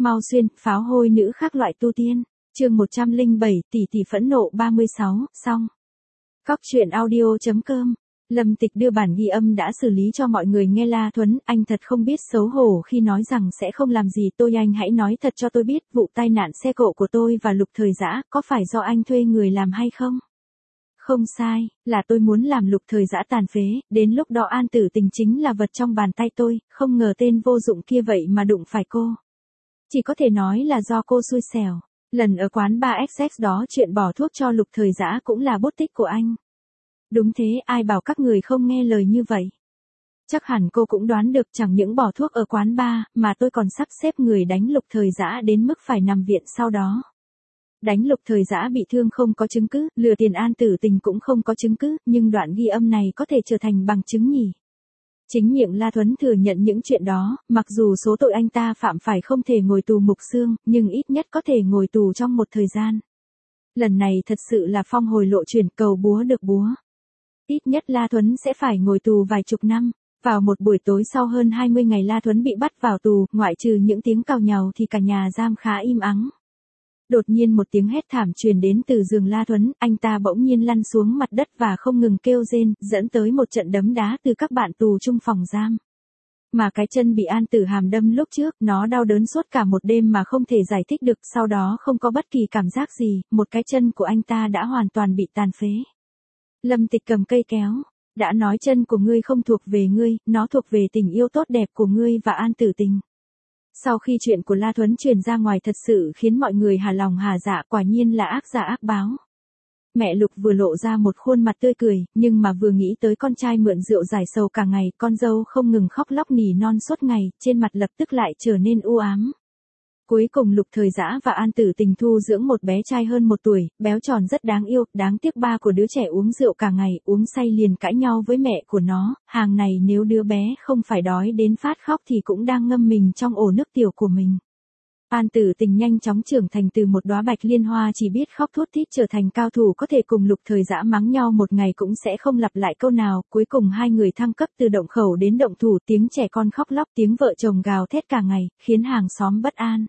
Mau xuyên, pháo hôi nữ khác loại tu tiên. Chương 107, tỷ tỷ phẫn nộ 36, xong. Cóc truyện audio.com. Lâm Tịch đưa bản ghi âm đã xử lý cho mọi người nghe. La Thuấn, anh thật không biết xấu hổ khi nói rằng sẽ không làm gì tôi. Anh hãy nói thật cho tôi biết, vụ tai nạn xe cộ của tôi và Lục Thời Dã có phải do anh thuê người làm hay không? Không sai, là tôi muốn làm Lục Thời Dã tàn phế, đến lúc đó An Tử Tình chính là vật trong bàn tay tôi, không ngờ tên vô dụng kia vậy mà đụng phải cô. Chỉ có thể nói là do cô xui xẻo. Lần ở quán 3XX đó chuyện bỏ thuốc cho Lục Thời Dã cũng là bút tích của anh. Đúng thế, ai bảo các người không nghe lời như vậy. Chắc hẳn cô cũng đoán được, chẳng những bỏ thuốc ở quán bar, mà tôi còn sắp xếp người đánh Lục Thời Dã đến mức phải nằm viện sau đó. Đánh Lục Thời Dã bị thương không có chứng cứ, lừa tiền An Tử Tình cũng không có chứng cứ, nhưng đoạn ghi âm này có thể trở thành bằng chứng nhỉ. Chính miệng La Thuấn thừa nhận những chuyện đó, mặc dù số tội anh ta phạm phải không thể ngồi tù mục xương, nhưng ít nhất có thể ngồi tù trong một thời gian. Lần này thật sự là phong hồi lộ chuyển, cầu búa được búa. Ít nhất La Thuấn sẽ phải ngồi tù vài chục năm. Vào một buổi tối sau hơn 20 ngày La Thuấn bị bắt vào tù, ngoại trừ những tiếng càu nhàu thì cả nhà giam khá im ắng. Đột nhiên một tiếng hét thảm truyền đến từ giường La Thuấn, anh ta bỗng nhiên lăn xuống mặt đất và không ngừng kêu rên, dẫn tới một trận đấm đá từ các bạn tù chung phòng giam. Mà cái chân bị An Tử Hàm đâm lúc trước, nó đau đớn suốt cả một đêm mà không thể giải thích được, sau đó không có bất kỳ cảm giác gì, một cái chân của anh ta đã hoàn toàn bị tàn phế. Lâm Tịch cầm cây kéo, đã nói chân của ngươi không thuộc về ngươi, nó thuộc về tình yêu tốt đẹp của ngươi và An Tử Tình. Sau khi chuyện của La Thuấn truyền ra ngoài thật sự khiến mọi người hà lòng hà dạ, quả nhiên là ác giả ác báo. Mẹ Lục vừa lộ ra một khuôn mặt tươi cười, nhưng mà vừa nghĩ tới con trai mượn rượu giải sầu cả ngày, con dâu không ngừng khóc lóc nỉ non suốt ngày, trên mặt lập tức lại trở nên u ám. Cuối cùng Lục Thời Dã và An Tử Tình thu dưỡng một bé trai hơn 1 tuổi, béo tròn rất đáng yêu, đáng tiếc ba của đứa trẻ uống rượu cả ngày, uống say liền cãi nhau với mẹ của nó, hàng này nếu đứa bé không phải đói đến phát khóc thì cũng đang ngâm mình trong ổ nước tiểu của mình. An Tử Tình nhanh chóng trưởng thành từ một đóa bạch liên hoa chỉ biết khóc thút thít trở thành cao thủ có thể cùng Lục Thời Dã mắng nhau một ngày cũng sẽ không lặp lại câu nào, cuối cùng hai người thăng cấp từ động khẩu đến động thủ, tiếng trẻ con khóc lóc, tiếng vợ chồng gào thét cả ngày, khiến hàng xóm bất an.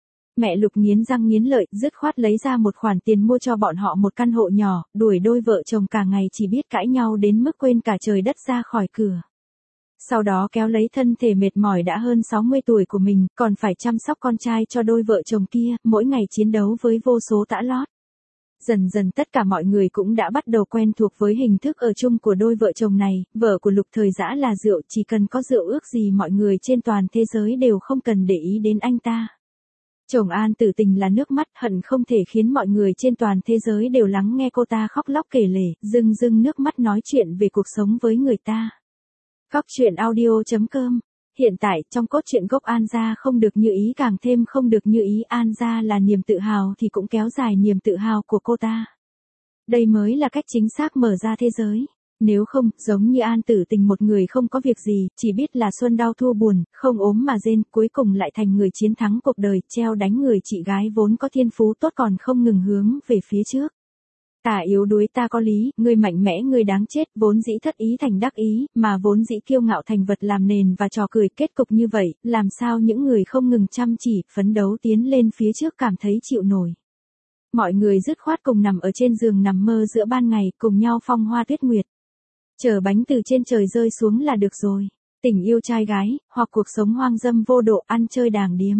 Mẹ Lục nghiến răng nghiến lợi, dứt khoát lấy ra một khoản tiền mua cho bọn họ một căn hộ nhỏ, đuổi đôi vợ chồng cả ngày chỉ biết cãi nhau đến mức quên cả trời đất ra khỏi cửa. Sau đó kéo lấy thân thể mệt mỏi đã hơn 60 tuổi của mình, còn phải chăm sóc con trai cho đôi vợ chồng kia, mỗi ngày chiến đấu với vô số tã lót. Dần dần tất cả mọi người cũng đã bắt đầu quen thuộc với hình thức ở chung của đôi vợ chồng này, vợ của Lục Thời Dã là rượu, chỉ cần có rượu ước gì mọi người trên toàn thế giới đều không cần để ý đến anh ta. Chồng An Tử Tình là nước mắt, hận không thể khiến mọi người trên toàn thế giới đều lắng nghe cô ta khóc lóc kể lể, rưng rưng nước mắt nói chuyện về cuộc sống với người ta. Cóc truyện audio.com. Hiện tại, trong cốt truyện gốc An gia không được như ý càng thêm không được như ý, An gia là niềm tự hào thì cũng kéo dài niềm tự hào của cô ta. Đây mới là cách chính xác mở ra thế giới. Nếu không, giống như An Tử Tình một người không có việc gì, chỉ biết là xuân đau thua buồn, không ốm mà rên, cuối cùng lại thành người chiến thắng cuộc đời, treo đánh người chị gái vốn có thiên phú tốt còn không ngừng hướng về phía trước. Ta yếu đuối ta có lý, người mạnh mẽ người đáng chết, vốn dĩ thất ý thành đắc ý, mà vốn dĩ kiêu ngạo thành vật làm nền và trò cười, kết cục như vậy, làm sao những người không ngừng chăm chỉ, phấn đấu tiến lên phía trước cảm thấy chịu nổi. Mọi người dứt khoát cùng nằm ở trên giường nằm mơ giữa ban ngày, cùng nhau phong hoa tuyết nguyệt. Chờ bánh từ trên trời rơi xuống là được rồi. Tình yêu trai gái, hoặc cuộc sống hoang dâm vô độ, ăn chơi đàng điếm.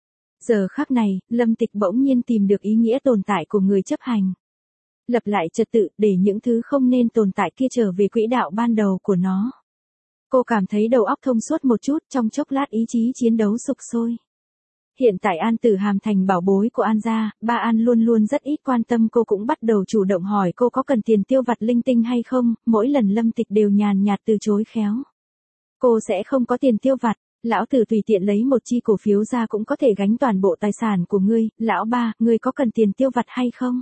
Giờ khắc này, Lâm Tịch bỗng nhiên tìm được ý nghĩa tồn tại của người chấp hành. Lập lại trật tự, để những thứ không nên tồn tại kia trở về quỹ đạo ban đầu của nó. Cô cảm thấy đầu óc thông suốt một chút, trong chốc lát ý chí chiến đấu sục sôi. Hiện tại An Tử Hàm thành bảo bối của An gia, ba An luôn luôn rất ít quan tâm cô, cũng bắt đầu chủ động hỏi cô có cần tiền tiêu vặt linh tinh hay không, mỗi lần Lâm Tịch đều nhàn nhạt từ chối khéo. Cô sẽ không có tiền tiêu vặt, lão tử tùy tiện lấy một chi cổ phiếu ra cũng có thể gánh toàn bộ tài sản của ngươi, lão ba, ngươi có cần tiền tiêu vặt hay không?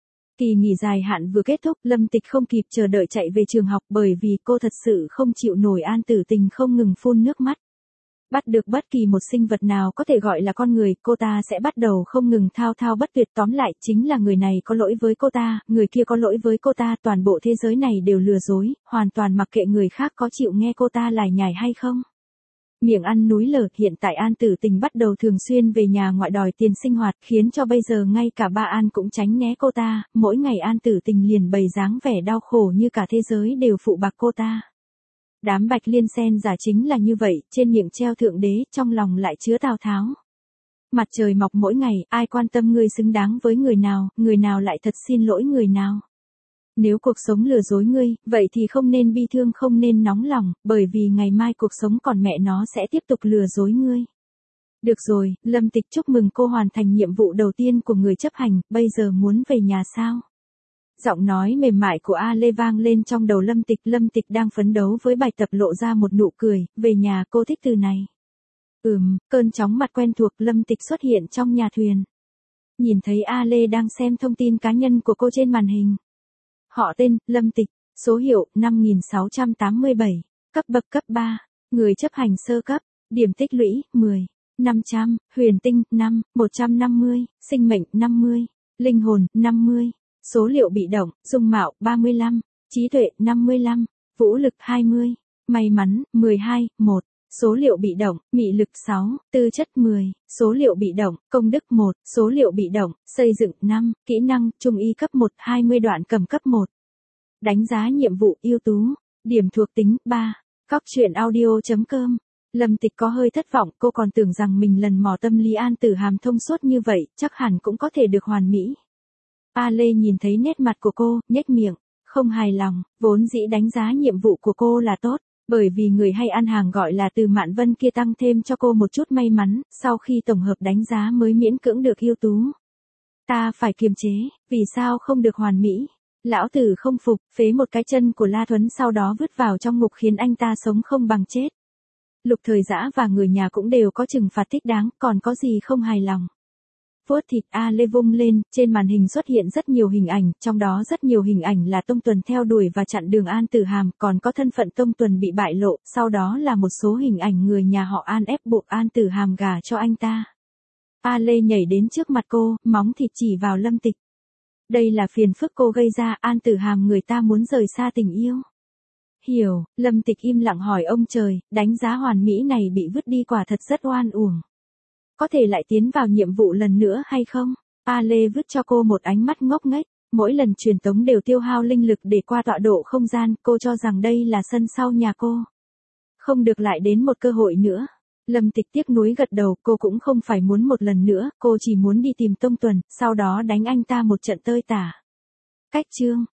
Kỳ nghỉ dài hạn vừa kết thúc, Lâm Tịch không kịp chờ đợi chạy về trường học bởi vì cô thật sự không chịu nổi An Tử Tình không ngừng phun nước mắt. Bắt được bất kỳ một sinh vật nào có thể gọi là con người, cô ta sẽ bắt đầu không ngừng thao thao bất tuyệt, tóm lại chính là người này có lỗi với cô ta, người kia có lỗi với cô ta, toàn bộ thế giới này đều lừa dối, hoàn toàn mặc kệ người khác có chịu nghe cô ta lải nhải hay không. Miệng ăn núi lở, hiện tại An Tử Tình bắt đầu thường xuyên về nhà ngoại đòi tiền sinh hoạt, khiến cho bây giờ ngay cả ba An cũng tránh né cô ta, mỗi ngày An Tử Tình liền bày dáng vẻ đau khổ như cả thế giới đều phụ bạc cô ta. Đám Bạch Liên Sen giả chính là như vậy, trên miệng treo thượng đế, trong lòng lại chứa Tào Tháo. Mặt trời mọc mỗi ngày, ai quan tâm ngươi xứng đáng với người nào lại thật xin lỗi người nào. Nếu cuộc sống lừa dối ngươi, vậy thì không nên bi thương, không nên nóng lòng, bởi vì ngày mai cuộc sống còn mẹ nó sẽ tiếp tục lừa dối ngươi. Được rồi, Lâm Tịch, chúc mừng cô hoàn thành nhiệm vụ đầu tiên của người chấp hành, bây giờ muốn về nhà sao? Giọng nói mềm mại của A Lê vang lên trong đầu Lâm Tịch đang phấn đấu với bài tập lộ ra một nụ cười, về nhà, cô thích từ này. Cơn chóng mặt quen thuộc, Lâm Tịch xuất hiện trong nhà thuyền. Nhìn thấy A Lê đang xem thông tin cá nhân của cô trên màn hình. Họ tên, Lâm Tịch, số hiệu, 5687, cấp bậc cấp 3, người chấp hành sơ cấp, điểm tích lũy, 10, 500, huyền tinh, 5, 150, sinh mệnh, 50, linh hồn, 50, số liệu bị động, dung mạo, 35, trí tuệ, 55, vũ lực, 20, may mắn, 12, 1. Số liệu bị động, mị lực 6, tư chất 10, số liệu bị động, công đức 1, số liệu bị động, xây dựng 5, kỹ năng, trung y cấp 1, 20 đoạn cầm cấp 1. Đánh giá nhiệm vụ, ưu tú, điểm thuộc tính, 3. Cóc truyện audio.com. Lâm Tịch có hơi thất vọng, cô còn tưởng rằng mình lần mò tâm lý An Tử Hàm thông suốt như vậy, chắc hẳn cũng có thể được hoàn mỹ. A Lê nhìn thấy nét mặt của cô, nhếch miệng, không hài lòng, vốn dĩ đánh giá nhiệm vụ của cô là tốt. Bởi vì người hay ăn hàng gọi là Từ Mạn Vân kia tăng thêm cho cô một chút may mắn, sau khi tổng hợp đánh giá mới miễn cưỡng được ưu tú. Ta phải kiềm chế, vì sao không được hoàn mỹ? Lão tử không phục, phế một cái chân của La Thuấn sau đó vứt vào trong ngục khiến anh ta sống không bằng chết. Lục Thời Dã và người nhà cũng đều có trừng phạt thích đáng, còn có gì không hài lòng. Vuốt thịt, A Lê vung lên, trên màn hình xuất hiện rất nhiều hình ảnh, trong đó rất nhiều hình ảnh là Tông Tuần theo đuổi và chặn đường An Tử Hàm, còn có thân phận Tông Tuần bị bại lộ, sau đó là một số hình ảnh người nhà họ An ép buộc An Tử Hàm gả cho anh ta. A Lê nhảy đến trước mặt cô, móng thịt chỉ vào Lâm Tịch. Đây là phiền phức cô gây ra, An Tử Hàm người ta muốn rời xa tình yêu. Hiểu, Lâm Tịch im lặng hỏi ông trời, đánh giá hoàn mỹ này bị vứt đi quả thật rất oan uổng. Có thể lại tiến vào nhiệm vụ lần nữa hay không? A Lê vứt cho cô một ánh mắt ngốc nghếch, mỗi lần truyền tống đều tiêu hao linh lực để qua tọa độ không gian, cô cho rằng đây là sân sau nhà cô. Không được lại đến một cơ hội nữa. Lâm Tịch tiếc nuối gật đầu, cô cũng không phải muốn một lần nữa, cô chỉ muốn đi tìm Tông Tuần, sau đó đánh anh ta một trận tơi tả. Cách chương